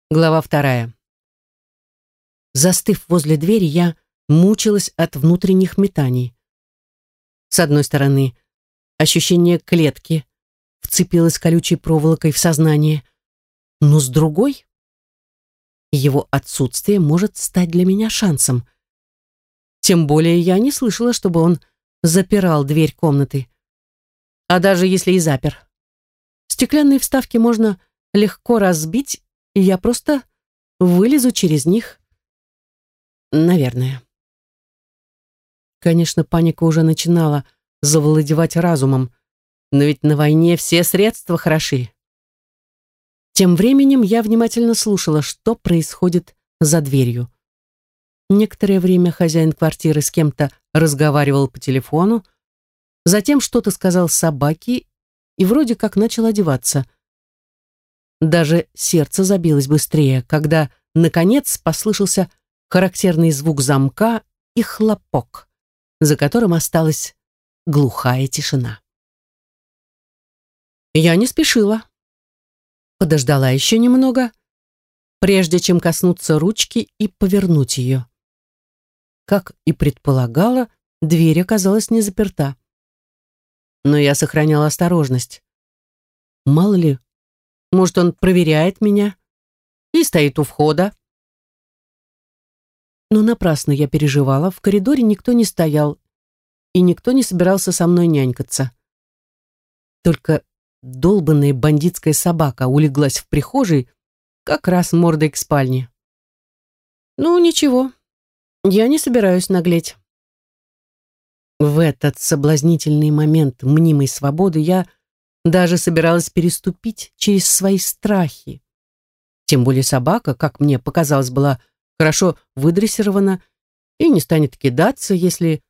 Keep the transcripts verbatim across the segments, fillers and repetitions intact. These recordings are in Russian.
Глава вторая. Застыв возле двери, я мучилась от внутренних метаний. С одной стороны, ощущение клетки вцепилось колючей проволокой в сознание, но с другой, его отсутствие может стать для меня шансом. Тем более я не слышала, чтобы он запирал дверь комнаты. А даже если и запер. Стеклянные вставки можно легко разбить, и я просто вылезу через них. Наверное. Конечно, паника уже начинала завладевать разумом, но ведь на войне все средства хороши. Тем временем я внимательно слушала, что происходит за дверью. Некоторое время хозяин квартиры с кем-то разговаривал по телефону, затем что-то сказал собаке и вроде как начал одеваться. Даже сердце забилось быстрее, когда, наконец, послышался характерный звук замка и хлопок, за которым осталась глухая тишина. Я не спешила. Подождала еще немного, прежде чем коснуться ручки и повернуть ее. Как и предполагала, дверь оказалась не заперта. Но я сохраняла осторожность. Мало ли, может, он проверяет меня и стоит у входа. Но напрасно я переживала, в коридоре никто не стоял, и никто не собирался со мной нянькаться. Только долбанная бандитская собака улеглась в прихожей, как раз мордой к спальне. Ну, ничего, я не собираюсь наглеть. В этот соблазнительный момент мнимой свободы я даже собиралась переступить через свои страхи. Тем более собака, как мне показалось, была хорошо выдрессирована и не станет кидаться, если...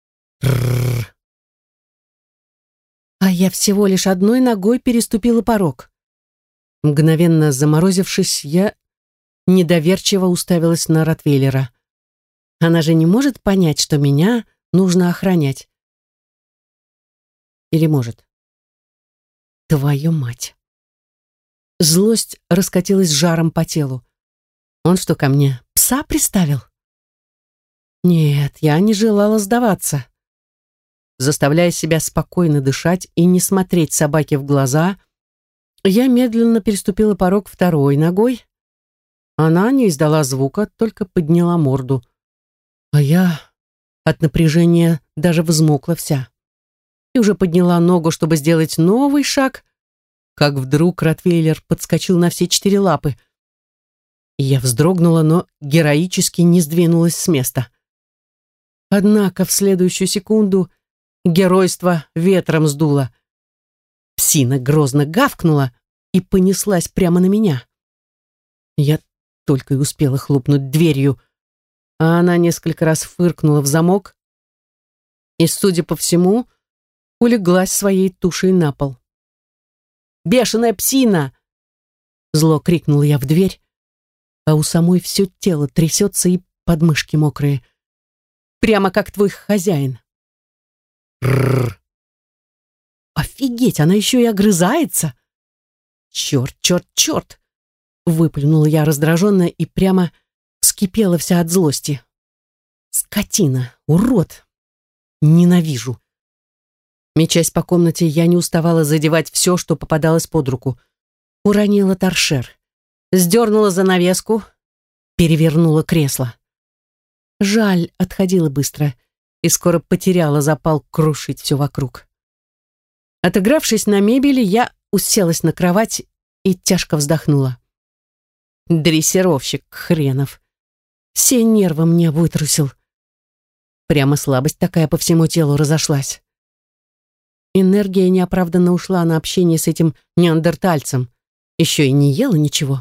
А я всего лишь одной ногой переступила порог. Мгновенно заморозившись, я недоверчиво уставилась на ротвейлера. Она же не может понять, что меня нужно охранять. Или может? Твою мать. Злость раскатилась жаром по телу. Он что, ко мне пса приставил? Нет, я не желала сдаваться. Заставляя себя спокойно дышать и не смотреть собаке в глаза, я медленно переступила порог второй ногой. Она не издала звука, только подняла морду. А я от напряжения даже взмокла вся. И уже подняла ногу, чтобы сделать новый шаг, как вдруг ротвейлер подскочил на все четыре лапы. Я вздрогнула, но героически не сдвинулась с места. Однако в следующую секунду геройство ветром сдуло. Псина грозно гавкнула и понеслась прямо на меня. Я только и успела хлопнуть дверью, а она несколько раз фыркнула в замок и, судя по всему, улеглась своей тушей на пол. «Бешеная псина!» Зло крикнула я в дверь, а у самой все тело трясется и подмышки мокрые. Прямо как твой хозяин. Рррр. Офигеть, она еще и огрызается. Черт, черт, черт! Выплюнула я раздраженно и прямо вскипела вся от злости. Скотина, урод! Ненавижу. Мечась по комнате, я не уставала задевать все, что попадалось под руку. Уронила торшер, сдернула занавеску, перевернула кресло. Жаль, отходила быстро и скоро потеряла запал крушить все вокруг. Отыгравшись на мебели, я уселась на кровать и тяжко вздохнула. Дрессировщик хренов. Все нервы мне вытрусил. Прямо слабость такая по всему телу разошлась. Энергия неоправданно ушла на общение с этим неандертальцем. Еще и не ела ничего.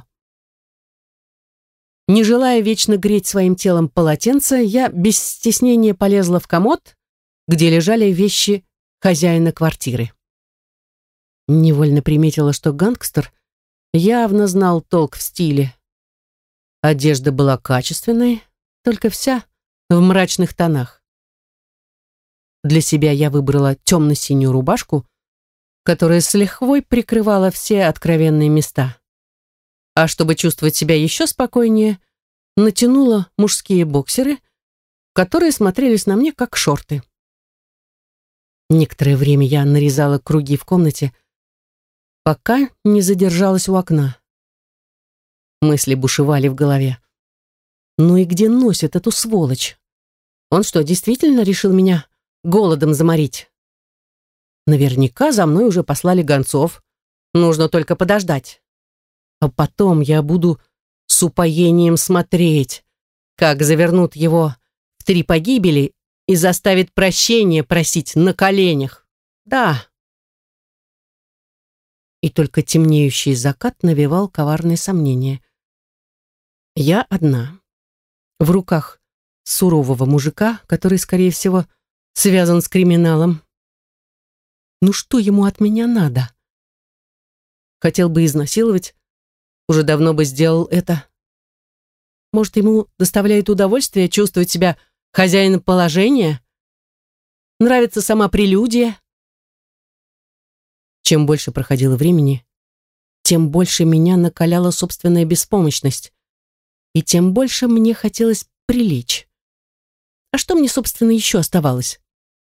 Не желая вечно греть своим телом полотенце, я без стеснения полезла в комод, где лежали вещи хозяина квартиры. Невольно приметила, что гангстер явно знал толк в стиле. Одежда была качественной, только вся в мрачных тонах. Для себя я выбрала темно-синюю рубашку, которая с лихвой прикрывала все откровенные места. а чтобы чувствовать себя еще спокойнее, натянула мужские боксеры, которые смотрелись на мне как шорты. Некоторое время я нарезала круги в комнате, пока не задержалась у окна. Мысли бушевали в голове. Ну и где носит эту сволочь? Он что, действительно решил меня голодом заморить? Наверняка за мной уже послали гонцов. Нужно только подождать. А потом я буду с упоением смотреть, как завернут его в три погибели и заставит прощения просить на коленях. Да. И только темнеющий закат навевал коварные сомнения. Я одна. В руках сурового мужика, который, скорее всего, связан с криминалом. Ну что ему от меня надо? Хотел бы изнасиловать, уже давно бы сделал это. Может, ему доставляет удовольствие чувствовать себя хозяином положения? Нравится сама прелюдия? Чем больше проходило времени, тем больше меня накаляла собственная беспомощность, и тем больше мне хотелось прилечь. А что мне, собственно, еще оставалось?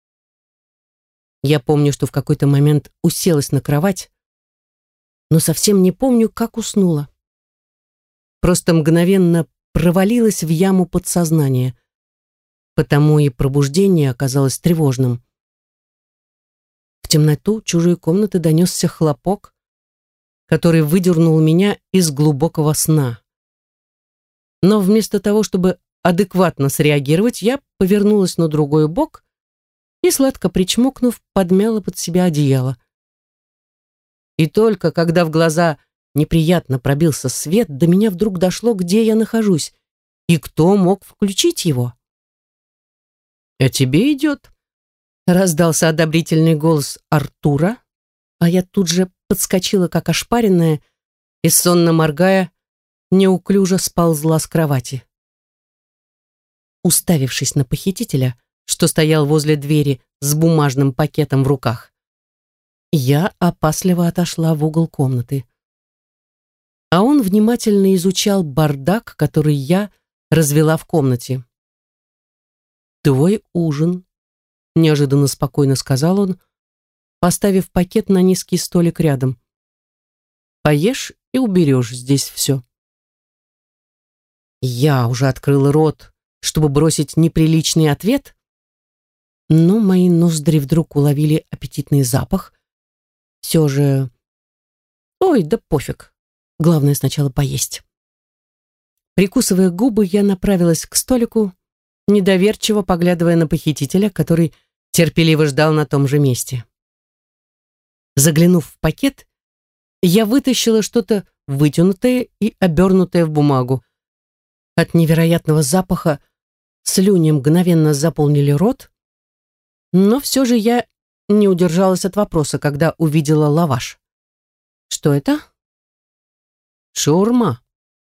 Я помню, что в какой-то момент уселась на кровать, но совсем не помню, как уснула. Просто мгновенно провалилась в яму подсознания, потому и пробуждение оказалось тревожным. В темноту чужой комнаты донесся хлопок, который выдернул меня из глубокого сна. Но вместо того, чтобы адекватно среагировать, я повернулась на другой бок и, сладко причмокнув, подмяла под себя одеяло. И только когда в глаза неприятно пробился свет, до меня вдруг дошло, где я нахожусь и кто мог включить его. «А тебе идет», — раздался одобрительный голос Артура, а я тут же подскочила, как ошпаренная, и, сонно моргая, неуклюже сползла с кровати. Уставившись на похитителя, что стоял возле двери с бумажным пакетом в руках, я опасливо отошла в угол комнаты. А он внимательно изучал бардак, который я развела в комнате. «Твой ужин», — неожиданно спокойно сказал он, поставив пакет на низкий столик рядом. «Поешь и уберешь здесь все». Я уже открыла рот, чтобы бросить неприличный ответ, но мои ноздри вдруг уловили аппетитный запах. Все же... Ой, да пофиг. Главное сначала поесть. Прикусывая губы, я направилась к столику, недоверчиво поглядывая на похитителя, который терпеливо ждал на том же месте. Заглянув в пакет, я вытащила что-то вытянутое и обернутое в бумагу. От невероятного запаха слюни мгновенно заполнили рот, но все же я не удержалась от вопроса, когда увидела лаваш. Что это? Шаурма.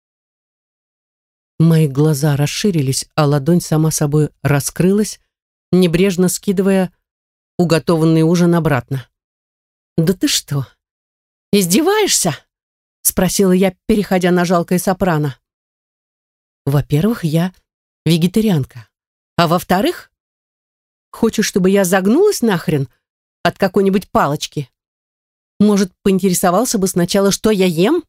Мои глаза расширились, а ладонь сама собой раскрылась, небрежно скидывая уготованный ужин обратно. «Да ты что, издеваешься?» — спросила я, переходя на жалкое сопрано. «Во-первых, я вегетарианка. А во-вторых, хочешь, чтобы я загнулась нахрен от какой-нибудь палочки? Может, поинтересовался бы сначала, что я ем?»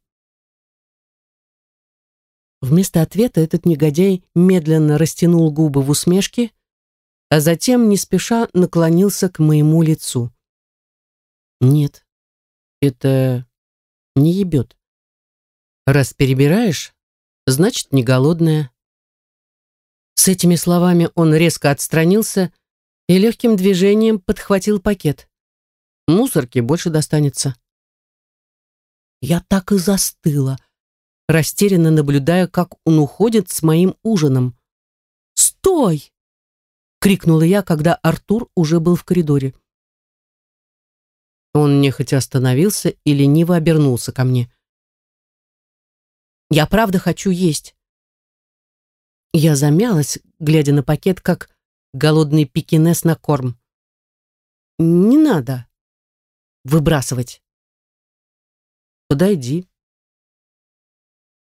Вместо ответа этот негодяй медленно растянул губы в усмешке, а затем не спеша наклонился к моему лицу. «Нет, это не ебет. Раз перебираешь, значит, не голодная». С этими словами он резко отстранился и легким движением подхватил пакет. «Мусорке больше достанется». Я так и застыла, растерянно наблюдая, как он уходит с моим ужином. «Стой!» — крикнула я, когда Артур уже был в коридоре. Он нехотя остановился и лениво обернулся ко мне. «Я правда хочу есть». Я замялась, глядя на пакет, как голодный пекинес на корм. «Не надо выбрасывать». «Подойди».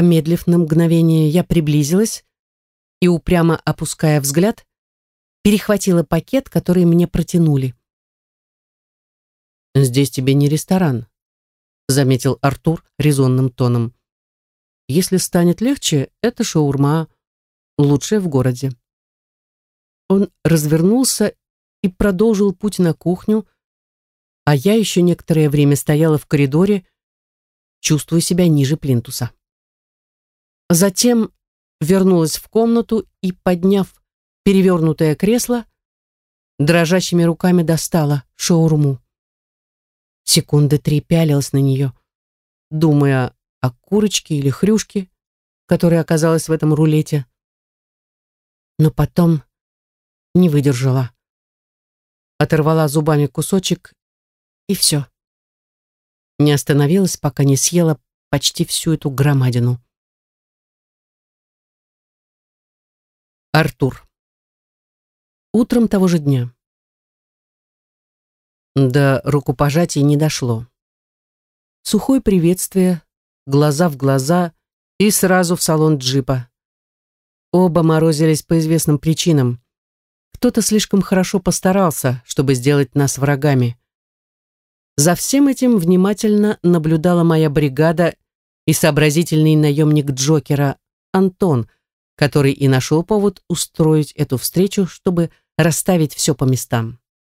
Помедлив на мгновение, я приблизилась и, упрямо опуская взгляд, перехватила пакет, который мне протянули. «Здесь тебе не ресторан», — заметил Артур резонным тоном. «Если станет легче, это шаурма, лучшая в городе». Он развернулся и продолжил путь на кухню, а я еще некоторое время стояла в коридоре, чувствуя себя ниже плинтуса. Затем вернулась в комнату и, подняв перевернутое кресло, дрожащими руками достала шаурму. Секунды три пялилась на нее, думая о курочке или хрюшке, которая оказалась в этом рулете. Но потом не выдержала. Оторвала зубами кусочек, и все. Не остановилась, пока не съела почти всю эту громадину. Артур. Утром того же дня. До рукопожатия не дошло. Сухое приветствие, глаза в глаза и сразу в салон джипа. Оба морозились по известным причинам. Кто-то слишком хорошо постарался, чтобы сделать нас врагами. За всем этим внимательно наблюдала моя бригада и сообразительный наемник Джокера Антон, который и нашел повод устроить эту встречу, чтобы расставить все по местам.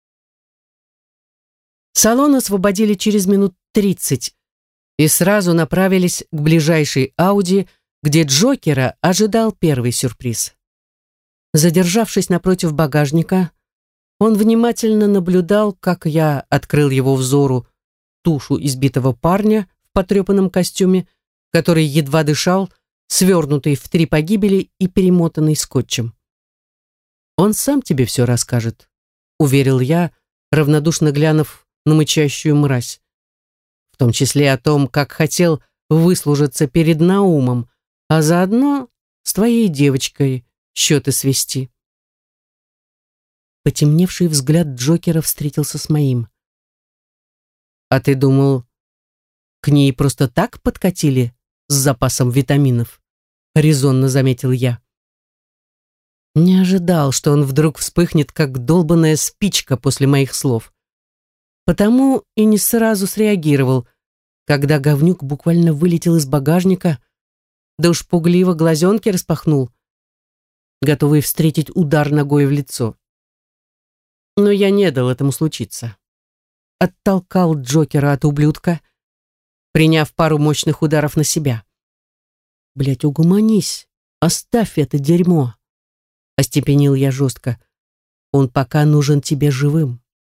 Салон освободили через минут тридцать и сразу направились к ближайшей Ауди, где Джокера ожидал первый сюрприз. Задержавшись напротив багажника, он внимательно наблюдал, как я открыл его взору тушу избитого парня в потрепанном костюме, который едва дышал, свернутый в три погибели и перемотанный скотчем. «Он сам тебе все расскажет», — уверил я, равнодушно глянув на мычащую мразь. В том числе о том, как хотел выслужиться перед Наумом, а заодно с твоей девочкой счеты свести. Потемневший взгляд Джокера встретился с моим. «А ты думал, к ней просто так подкатили с запасом витаминов?» — резонно заметил я. Не ожидал, что он вдруг вспыхнет, как долбаная спичка после моих слов. Потому и не сразу среагировал, когда говнюк буквально вылетел из багажника, да уж пугливо глазенки распахнул, готовый встретить удар ногой в лицо. Но я не дал этому случиться. Оттолкал Джокера от ублюдка, приняв пару мощных ударов на себя. «Блядь, угомонись, оставь это дерьмо!» Остепенил я жестко. «Он пока нужен тебе живым».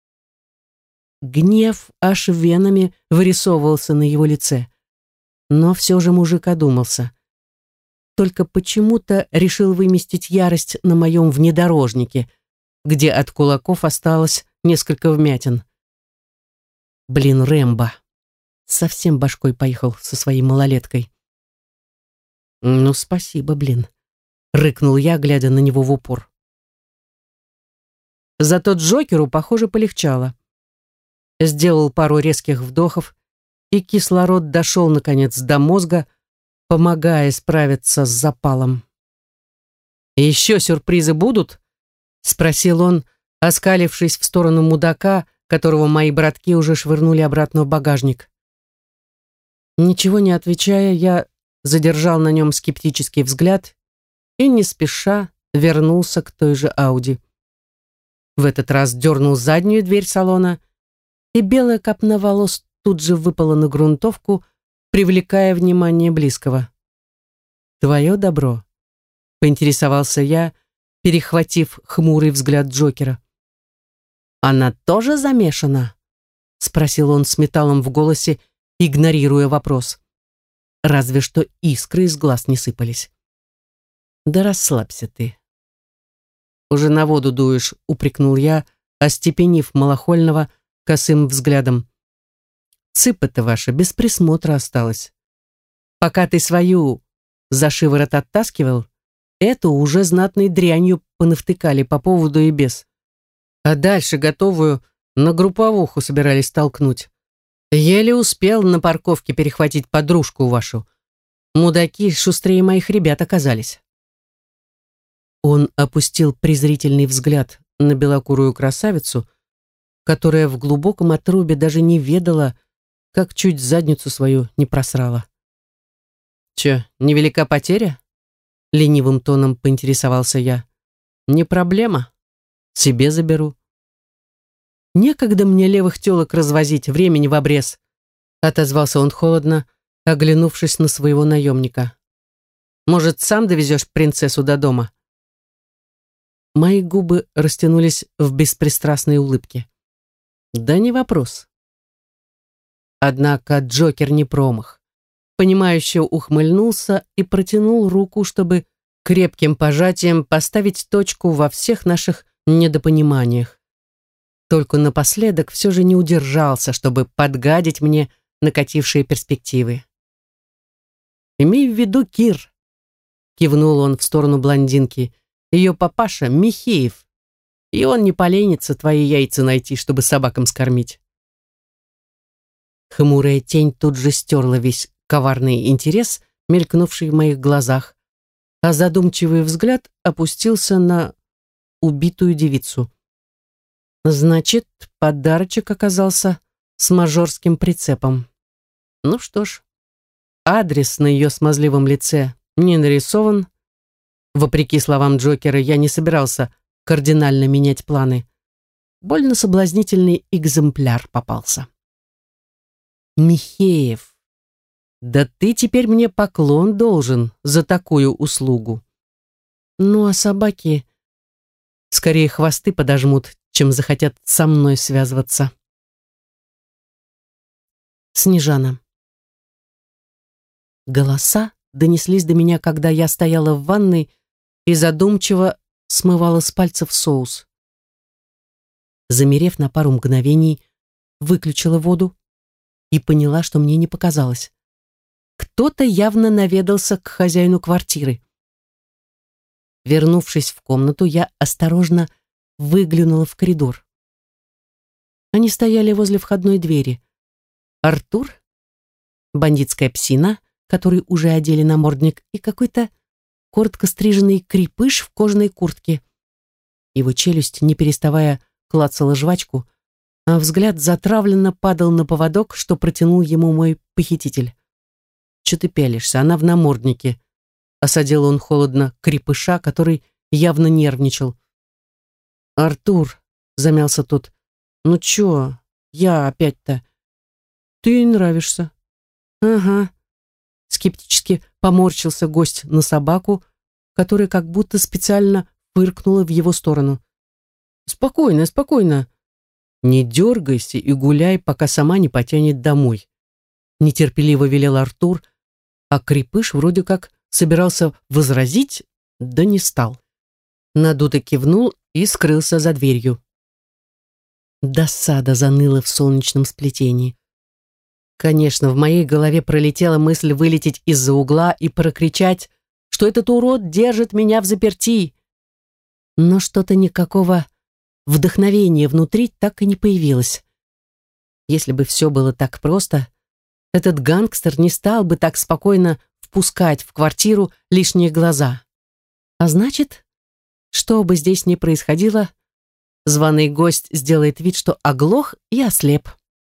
Гнев аж венами вырисовывался на его лице. Но все же мужик одумался. Только почему-то решил выместить ярость на моем внедорожнике, где от кулаков осталось несколько вмятин. Блин, Рэмбо. Совсем башкой поехал со своей малолеткой. «Ну, спасибо, блин», — рыкнул я, глядя на него в упор. Зато Джокеру, похоже, полегчало. Сделал пару резких вдохов, и кислород дошел, наконец, до мозга, помогая справиться с запалом. «Еще сюрпризы будут?» — спросил он, оскалившись в сторону мудака, которого мои братки уже швырнули обратно в багажник. Ничего не отвечая, я задержал на нем скептический взгляд и не спеша вернулся к той же Ауди. В этот раз дернул заднюю дверь салона, и белая копна волос тут же выпала на грунтовку, привлекая внимание близкого. «Твое добро», — поинтересовался я, перехватив хмурый взгляд Джокера. «Она тоже замешана?» — спросил он с металлом в голосе, игнорируя вопрос. Разве что искры из глаз не сыпались. «Да расслабься ты». «Уже на воду дуешь», — упрекнул я, остепенив малохольного косым взглядом. «Цыпа-то ваша без присмотра осталась. Пока ты свою за шиворот оттаскивал, эту уже знатной дрянью понавтыкали по поводу и без. А дальше готовую на групповуху собирались толкнуть. Еле успел на парковке перехватить подружку вашу. Мудаки шустрее моих ребят оказались. Он опустил презрительный взгляд на белокурую красавицу, которая в глубоком отрубе даже не ведала, как чуть задницу свою не просрала. «Че, невелика потеря?» — ленивым тоном поинтересовался я. «Не проблема. Себе заберу». «Некогда мне левых телок развозить, времени в обрез», — отозвался он холодно, оглянувшись на своего наемника. «Может, сам довезешь принцессу до дома?» Мои губы растянулись в беспристрастной улыбке. «Да не вопрос». Однако Джокер не промах. Понимающе ухмыльнулся и протянул руку, чтобы крепким пожатием поставить точку во всех наших недопониманиях. Только напоследок все же не удержался, чтобы подгадить мне накатившие перспективы. «Имей в виду, Кир», — кивнул он в сторону блондинки, — «ее папаша Михеев, и он не поленится твои яйца найти, чтобы собакам скормить». Хмурая тень тут же стерла весь коварный интерес, мелькнувший в моих глазах, а задумчивый взгляд опустился на убитую девицу. Значит, подарочек оказался с мажорским прицепом. Ну что ж, адрес на ее смазливом лице не нарисован. Вопреки словам Джокера, я не собирался кардинально менять планы. Больно соблазнительный экземпляр попался. «Михеев, да ты теперь мне поклон должен за такую услугу. Ну а собаки скорее хвосты подожмут, чем захотят со мной связываться». Снежана. Голоса донеслись до меня, когда я стояла в ванной и задумчиво смывала с пальцев соус. Замерев на пару мгновений, выключила воду и поняла, что мне не показалось. Кто-то явно наведался к хозяину квартиры. Вернувшись в комнату, я осторожно выглянула в коридор. Они стояли возле входной двери. Артур, бандитская псина, который уже одели намордник, и какой-то коротко стриженный крепыш в кожаной куртке. Его челюсть, не переставая, клацала жвачку, а взгляд затравленно падал на поводок, что протянул ему мой похититель. «Че ты пялишься? Она в наморднике», — осадил он холодно крепыша, который явно нервничал. «Артур», — замялся тот, — «ну чё, я опять-то...» «Ты ей нравишься». «Ага», — скептически поморщился гость на собаку, которая как будто специально фыркнула в его сторону. «Спокойно, спокойно. Не дергайся и гуляй, пока сама не потянет домой», — нетерпеливо велел Артур, а крепыш вроде как собирался возразить, да не стал. Надуто кивнул и скрылся за дверью. Досада заныла в солнечном сплетении. Конечно, в моей голове пролетела мысль вылететь из-за угла и прокричать, что этот урод держит меня взаперти. Но что-то никакого вдохновения внутри так и не появилось. Если бы все было так просто, этот гангстер не стал бы так спокойно впускать в квартиру лишние глаза. А значит, что бы здесь ни происходило, званый гость сделает вид, что оглох и ослеп.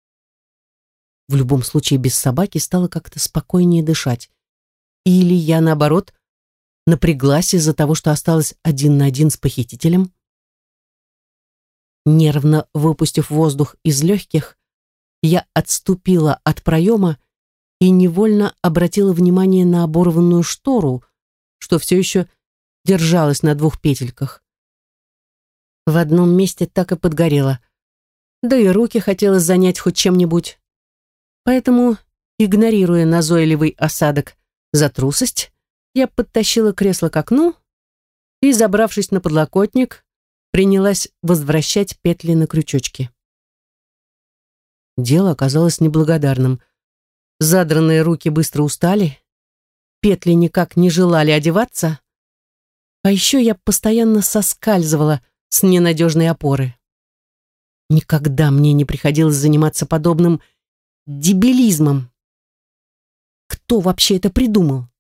В любом случае, без собаки стало как-то спокойнее дышать. Или я, наоборот, напряглась из-за того, что осталась один на один с похитителем. Нервно выпустив воздух из легких, я отступила от проема и невольно обратила внимание на оборванную штору, что все еще держалась на двух петельках. В одном месте так и подгорело, да и руки хотелось занять хоть чем-нибудь. Поэтому, игнорируя назойливый осадок за трусость, я подтащила кресло к окну и, забравшись на подлокотник, принялась возвращать петли на крючочки. Дело оказалось неблагодарным. Задранные руки быстро устали, петли никак не желали одеваться, а еще я постоянно соскальзывала с ненадежной опоры. Никогда мне не приходилось заниматься подобным дебилизмом. Кто вообще это придумал?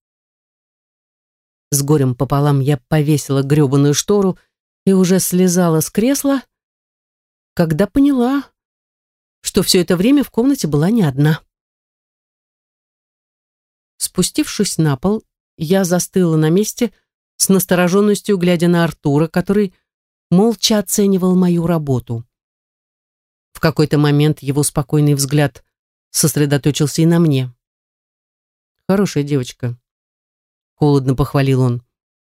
с горем пополам я повесила грёбаную штору и уже слезала с кресла, когда поняла, что все это время в комнате была не одна. Спустившись на пол, я застыла на месте с настороженностью, глядя на Артура, который молча оценивал мою работу. В какой-то момент его спокойный взгляд сосредоточился и на мне. «Хорошая девочка», — холодно похвалил он.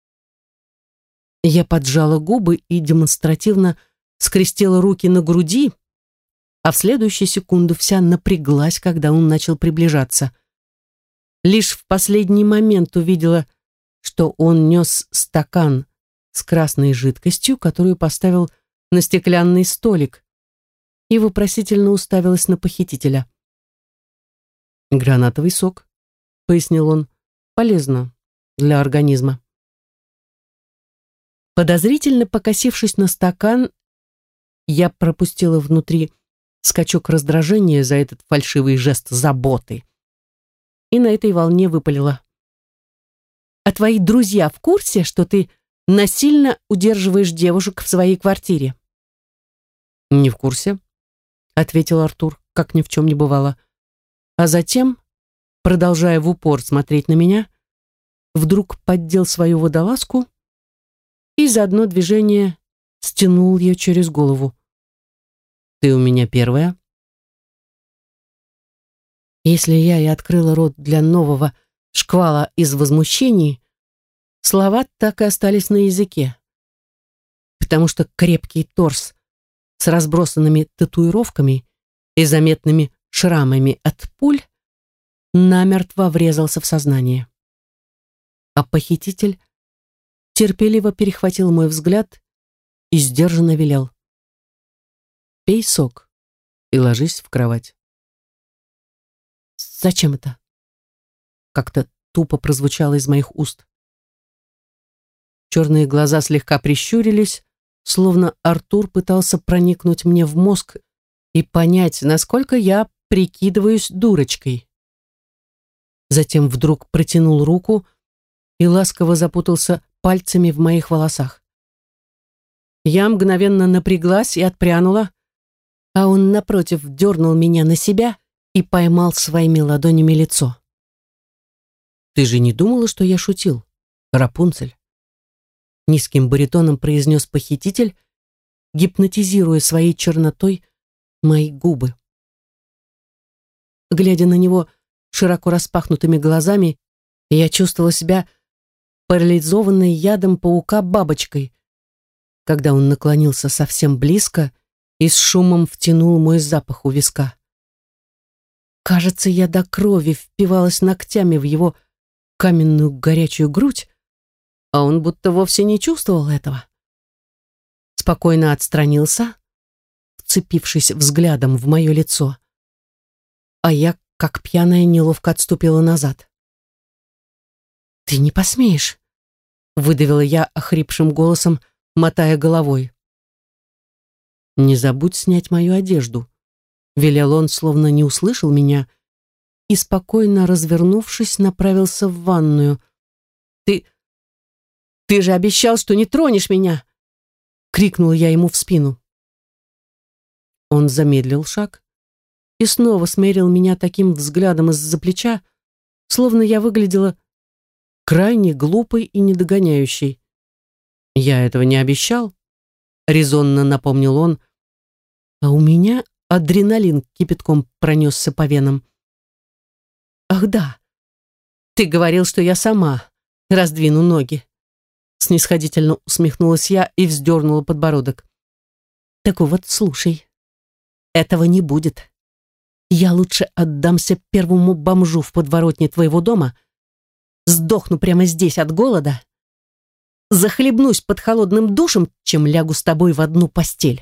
Я поджала губы и демонстративно скрестила руки на груди, а в следующую секунду вся напряглась, когда он начал приближаться. Лишь в последний момент увидела, что он нес стакан с красной жидкостью, которую поставил на стеклянный столик, и вопросительно уставилась на похитителя. «Гранатовый сок», — пояснил он, — «полезно для организма». Подозрительно покосившись на стакан, я пропустила внутри скачок раздражения за этот фальшивый жест заботы и на этой волне выпалила: «А твои друзья в курсе, что ты насильно удерживаешь девушек в своей квартире?» «Не в курсе», — ответил Артур, как ни в чем не бывало. А затем, продолжая в упор смотреть на меня, вдруг поддел свою водолазку и за одно движение стянул ее через голову. «Ты у меня первая». Если я и открыла рот для нового шквала из возмущений, слова так и остались на языке, потому что крепкий торс с разбросанными татуировками и заметными шрамами от пуль намертво врезался в сознание. А похититель терпеливо перехватил мой взгляд и сдержанно велел: «Пей сок и ложись в кровать». «Зачем это?» Как-то тупо прозвучало из моих уст. Черные глаза слегка прищурились, словно Артур пытался проникнуть мне в мозг и понять, насколько я прикидываюсь дурочкой. Затем вдруг протянул руку и ласково запутался пальцами в моих волосах. Я мгновенно напряглась и отпрянула, а он, напротив, дернул меня на себя и поймал своими ладонями лицо. «Ты же не думала, что я шутил, Рапунцель?» Низким баритоном произнес похититель, гипнотизируя своей чернотой мои губы. Глядя на него широко распахнутыми глазами, я чувствовала себя парализованной ядом паука бабочкой, когда он наклонился совсем близко и с шумом втянул мой запах у виска. Кажется, я до крови впивалась ногтями в его каменную горячую грудь, а он будто вовсе не чувствовал этого. Спокойно отстранился, вцепившись взглядом в мое лицо, а я, как пьяная, неловко отступила назад. «Ты не посмеешь», — выдавила я охрипшим голосом, мотая головой. «Не забудь снять мою одежду», — велел он, словно не услышал меня, и, спокойно развернувшись, направился в ванную. «Ты... ты же обещал, что не тронешь меня!» — крикнула я ему в спину. Он замедлил шаг и снова смерил меня таким взглядом из-за плеча, словно я выглядела крайне глупой и недогоняющей. «Я этого не обещал», — резонно напомнил он, а у меня адреналин кипятком пронесся по венам. «Ах да, ты говорил, что я сама раздвину ноги», — снисходительно усмехнулась я и вздернула подбородок. «Так вот, слушай, этого не будет. Я лучше отдамся первому бомжу в подворотне твоего дома, сдохну прямо здесь от голода, захлебнусь под холодным душем, чем лягу с тобой в одну постель».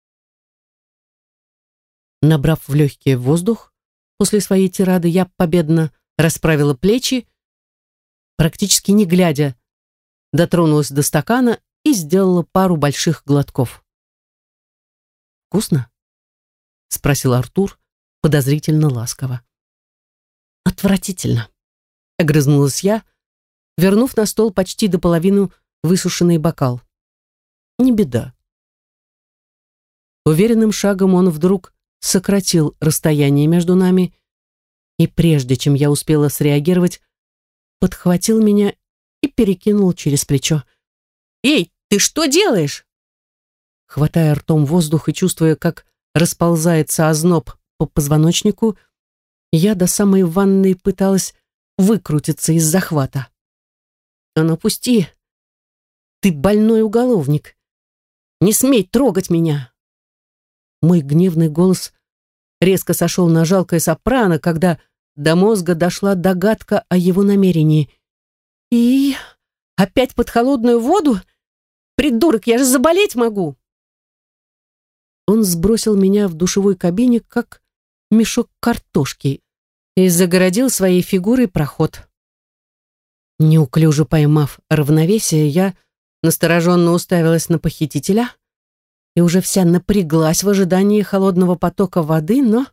Набрав в легкие воздух, после своей тирады я победно расправила плечи, практически не глядя, дотронулась до стакана и сделала пару больших глотков. «Вкусно?» — спросил Артур подозрительно ласково. «Отвратительно», — огрызнулась я, вернув на стол почти до половины высушенный бокал. Не беда. Уверенным шагом он вдруг сократил расстояние между нами и, прежде чем я успела среагировать, подхватил меня и перекинул через плечо. «Эй, ты что делаешь?» Хватая ртом воздух и чувствуя, как расползается озноб по позвоночнику, я до самой ванной пыталась выкрутиться из захвата. «А ну пусти! Ты больной уголовник! Не смей трогать меня!» Мой гневный голос резко сошел на жалкое сопрано, когда до мозга дошла догадка о его намерении. «И опять под холодную воду? Придурок, я же заболеть могу!» Он сбросил меня в душевой кабине, как мешок картошки, и загородил своей фигурой проход. Неуклюже поймав равновесие, я настороженно уставилась на похитителя и уже вся напряглась в ожидании холодного потока воды, но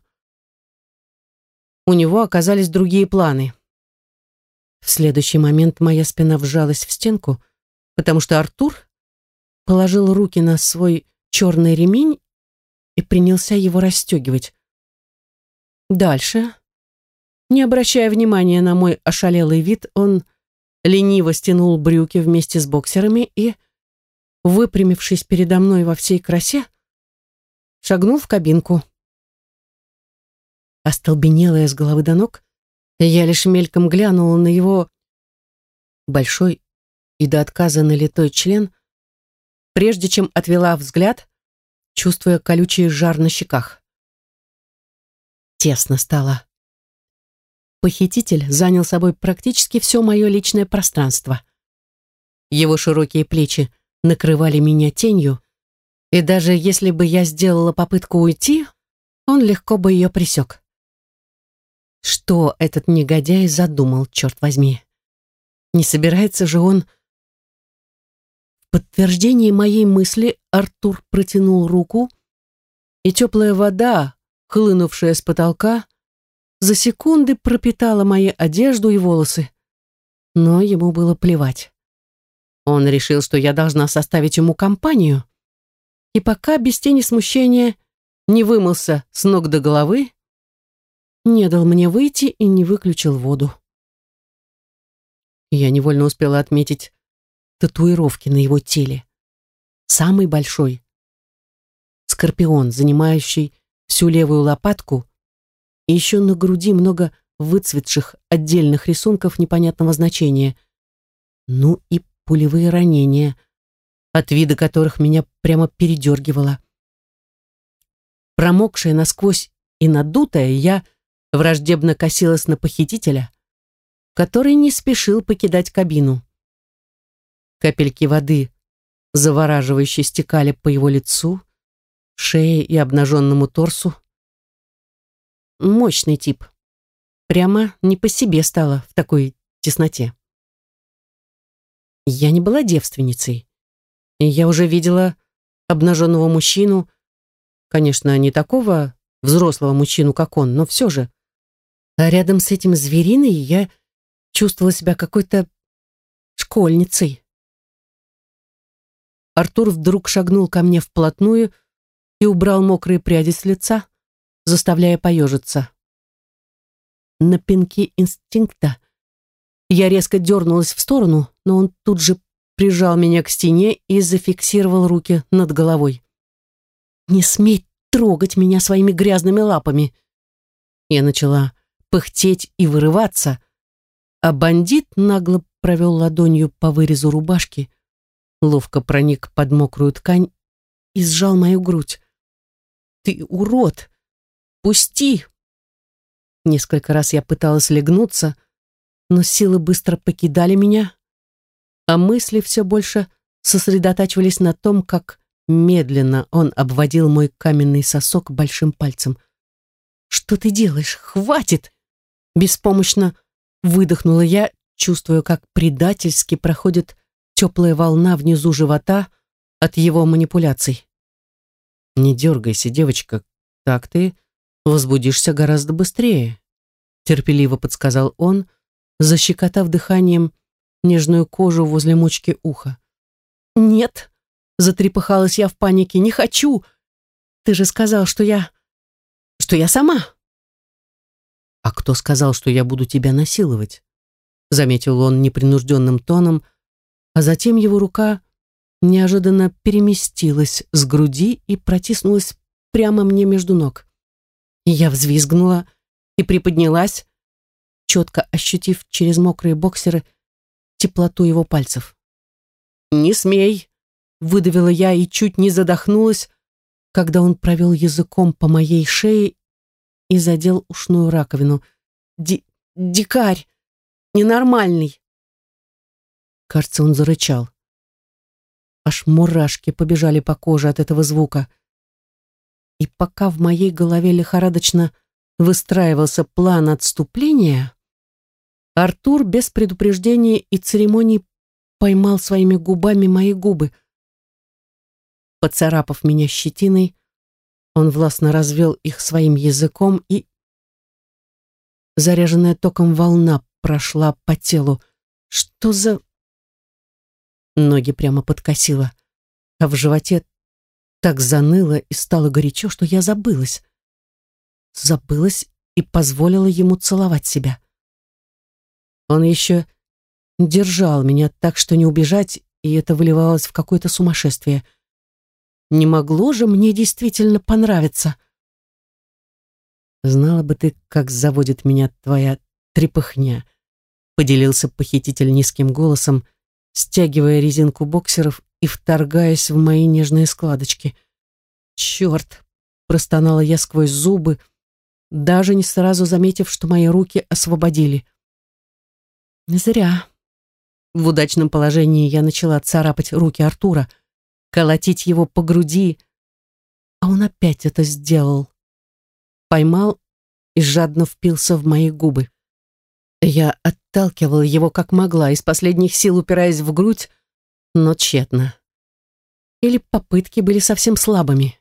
у него оказались другие планы. В следующий момент моя спина вжалась в стенку, потому что Артур положил руки на свой черный ремень и принялся его расстегивать. Дальше, не обращая внимания на мой ошалелый вид, он лениво стянул брюки вместе с боксерами и, выпрямившись передо мной во всей красе, шагнул в кабинку. Остолбенелая с головы до ног, я лишь мельком глянула на его большой и до отказа налитой член, прежде чем отвела взгляд, чувствуя колючий жар на щеках. Тесно стало. Похититель занял собой практически все мое личное пространство. Его широкие плечи накрывали меня тенью, и даже если бы я сделала попытку уйти, он легко бы ее пресек. Что этот негодяй задумал, черт возьми? Не собирается же он... В подтверждение моей мысли Артур протянул руку, и теплая вода, хлынувшая с потолка, за секунды пропитала мои одежду и волосы. Но ему было плевать. Он решил, что я должна составить ему компанию, и пока без тени смущения не вымылся с ног до головы, не дал мне выйти и не выключил воду. Я невольно успела отметить татуировки на его теле. Самый большой — скорпион, занимающий всю левую лопатку, и еще на груди много выцветших отдельных рисунков непонятного значения. Ну и пулевые ранения, от вида которых меня прямо передергивало. Промокшая насквозь и надутая, я враждебно косилась на похитителя, который не спешил покидать кабину. Капельки воды завораживающе стекали по его лицу, шее и обнаженному торсу. Мощный тип. Прямо не по себе стало в такой тесноте. Я не была девственницей, и я уже видела обнаженного мужчину, конечно, не такого взрослого мужчину, как он, но все же. А рядом с этим звериной я чувствовала себя какой-то школьницей. Артур вдруг шагнул ко мне вплотную и убрал мокрые пряди с лица, заставляя поежиться. На пинке инстинкта я резко дернулась в сторону, но он тут же прижал меня к стене и зафиксировал руки над головой. «Не смей трогать меня своими грязными лапами!» Я начала пыхтеть и вырываться, а бандит нагло провел ладонью по вырезу рубашки, ловко проник под мокрую ткань и сжал мою грудь. «Ты урод! Пусти!» Несколько раз я пыталась легнуться, но силы быстро покидали меня, а мысли все больше сосредотачивались на том, как медленно он обводил мой каменный сосок большим пальцем. «Что ты делаешь? Хватит!» Беспомощно выдохнула я, чувствуя, как предательски проходит теплая волна внизу живота от его манипуляций. «Не дергайся, девочка, так ты возбудишься гораздо быстрее», терпеливо подсказал он, защекотав дыханием нежную кожу возле мочки уха. «Нет!» — затрепыхалась я в панике. «Не хочу! Ты же сказал, что я... что я сама!» «А кто сказал, что я буду тебя насиловать?» — заметил он непринужденным тоном, а затем его рука неожиданно переместилась с груди и протиснулась прямо мне между ног. И я взвизгнула и приподнялась, четко ощутив через мокрые боксеры теплоту его пальцев. «Не смей!» — выдавила я и чуть не задохнулась, когда он провел языком по моей шее и задел ушную раковину. Ди «Дикарь! Ненормальный!» Кажется, он зарычал. Аж мурашки побежали по коже от этого звука. И пока в моей голове лихорадочно выстраивался план отступления, Артур без предупреждения и церемоний поймал своими губами мои губы. Поцарапав меня щетиной, он властно развел их своим языком, и заряженная током волна прошла по телу. Что за... Ноги прямо подкосило, а в животе так заныло и стало горячо, что я забылась. Забылась и позволила ему целовать себя. Он еще держал меня так, что не убежать, и это выливалось в какое-то сумасшествие. Не могло же мне действительно понравиться. «Знала бы ты, как заводит меня твоя трепыхня», — поделился похититель низким голосом, стягивая резинку боксеров и вторгаясь в мои нежные складочки. «Черт!» — простонала я сквозь зубы, даже не сразу заметив, что мои руки освободили. Зря. В удачном положении я начала царапать руки Артура, колотить его по груди, а он опять это сделал. Поймал и жадно впился в мои губы. Я отталкивала его как могла, из последних сил упираясь в грудь, но тщетно. Или попытки были совсем слабыми.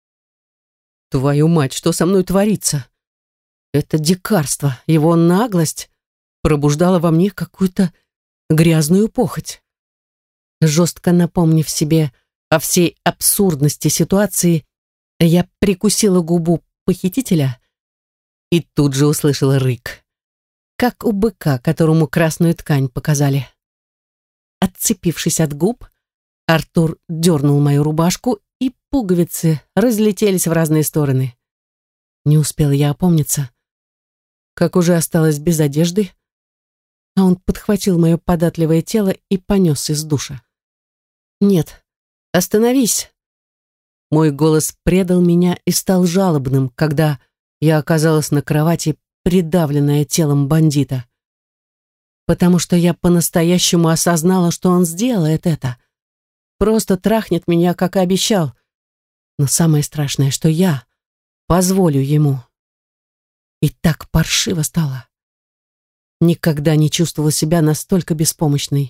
Твою мать, что со мной творится? Это дикарство, его наглость пробуждала во мне какую-то грязную похоть. Жестко напомнив себе о всей абсурдности ситуации, я прикусила губу похитителя и тут же услышала рык, как у быка, которому красную ткань показали. Отцепившись от губ, Артур дернул мою рубашку, и пуговицы разлетелись в разные стороны. Не успела я опомниться, как уже осталась без одежды, а он подхватил мое податливое тело и понес из душа. «Нет, остановись!» Мой голос предал меня и стал жалобным, когда я оказалась на кровати, придавленная телом бандита. Потому что я по-настоящему осознала, что он сделает это. Просто трахнет меня, как и обещал. Но самое страшное, что я позволю ему. И так паршиво стало. Никогда не чувствовала себя настолько беспомощной.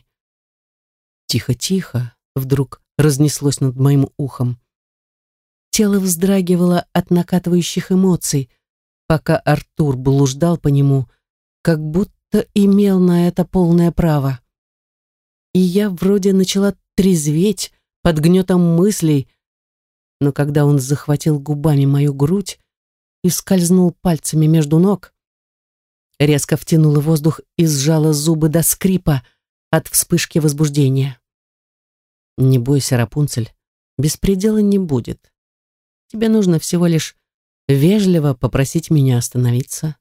Тихо-тихо вдруг разнеслось над моим ухом. Тело вздрагивало от накатывающих эмоций, пока Артур блуждал по нему, как будто имел на это полное право. И я вроде начала трезветь под гнетом мыслей, но когда он захватил губами мою грудь и скользнул пальцами между ног, резко втянула воздух и сжала зубы до скрипа от вспышки возбуждения. «Не бойся, Рапунцель, беспредела не будет. Тебе нужно всего лишь вежливо попросить меня остановиться».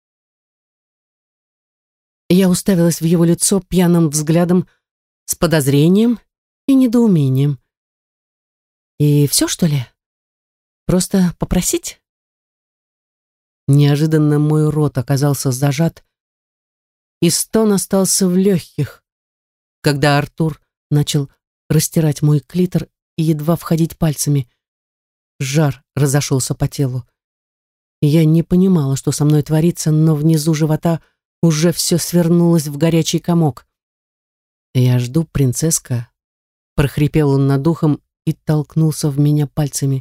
Я уставилась в его лицо пьяным взглядом с подозрением и недоумением. «И все, что ли? Просто попросить?» Неожиданно мой рот оказался зажат, и стон остался в легких, когда Артур начал растирать мой клитор и едва входить пальцами. Жар разошелся по телу. Я не понимала, что со мной творится, но внизу живота уже все свернулось в горячий комок. «Я жду, принцесска», — прохрипел он над ухом и толкнулся в меня пальцами.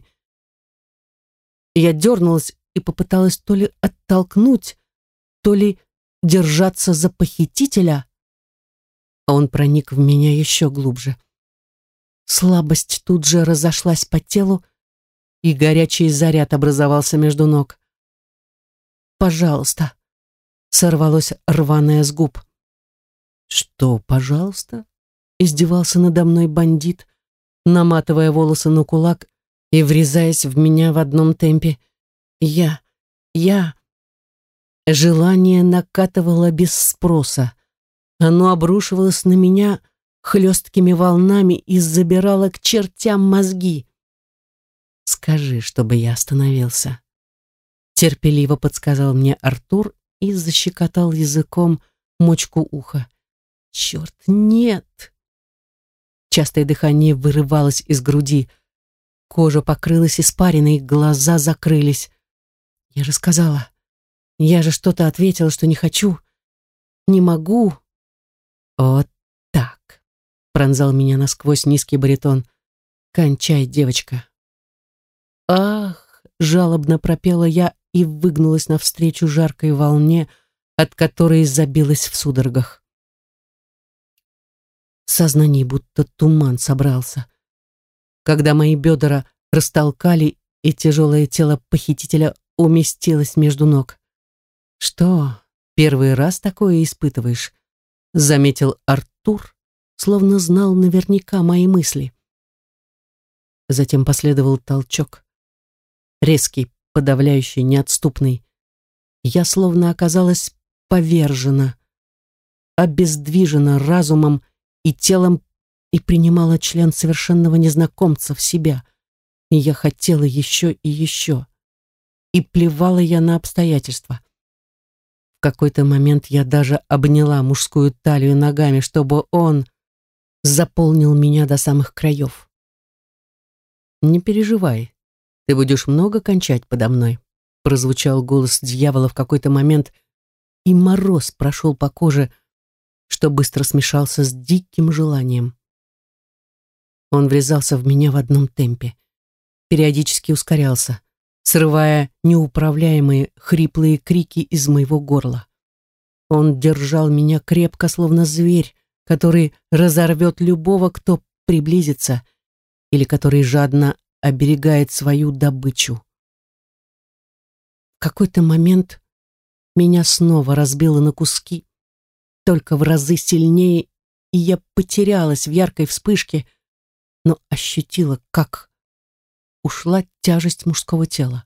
Я дернулась и попыталась то ли оттолкнуть, то ли держаться за похитителя, а он проник в меня еще глубже. Слабость тут же разошлась по телу, и горячий заряд образовался между ног. «Пожалуйста», — сорвалось рваное с губ. «Что, пожалуйста?» — издевался надо мной бандит, наматывая волосы на кулак и врезаясь в меня в одном темпе. «Я... я...» Желание накатывало без спроса. Оно обрушивалось на меня хлесткими волнами и забирало к чертям мозги. «Скажи, чтобы я остановился», — терпеливо подсказал мне Артур и защекотал языком мочку уха. «Черт, нет!» Частое дыхание вырывалось из груди. Кожа покрылась испариной, глаза закрылись. Я же сказала, я же что-то ответила, что не хочу, не могу. Вот так, пронзал меня насквозь низкий баритон. Кончай, девочка. Ах, жалобно пропела я и выгнулась навстречу жаркой волне, от которой забилась в судорогах. В сознании будто туман собрался. Когда мои бедра растолкали, и тяжелое тело похитителя уместилось между ног. «Что, первый раз такое испытываешь?» — заметил Артур, словно знал наверняка мои мысли. Затем последовал толчок. Резкий, подавляющий, неотступный. Я словно оказалась повержена, обездвижена разумом и телом и принимала член совершенного незнакомца в себя. И я хотела еще и еще. И плевала я на обстоятельства. В какой-то момент я даже обняла мужскую талию ногами, чтобы он заполнил меня до самых краев. «Не переживай, ты будешь много кончать подо мной», прозвучал голос дьявола в какой-то момент, и мороз прошел по коже, что быстро смешался с диким желанием. Он врезался в меня в одном темпе, периодически ускорялся, срывая неуправляемые хриплые крики из моего горла. Он держал меня крепко, словно зверь, который разорвет любого, кто приблизится, или который жадно оберегает свою добычу. В какой-то момент меня снова разбило на куски, только в разы сильнее, и я потерялась в яркой вспышке, но ощутила, как ушла тяжесть мужского тела.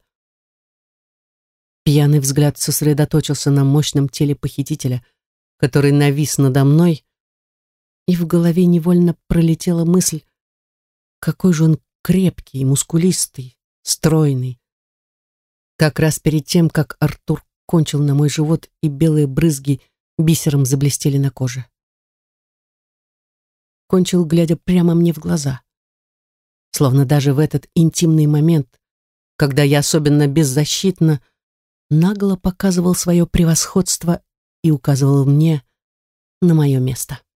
Пьяный взгляд сосредоточился на мощном теле похитителя, который навис надо мной, и в голове невольно пролетела мысль, какой же он крепкий, мускулистый, стройный. Как раз перед тем, как Артур кончил на мой живот, и белые брызги бисером заблестели на коже. Кончил, глядя прямо мне в глаза. Словно даже в этот интимный момент, когда я особенно беззащитна, нагло показывал свое превосходство и указывал мне на мое место.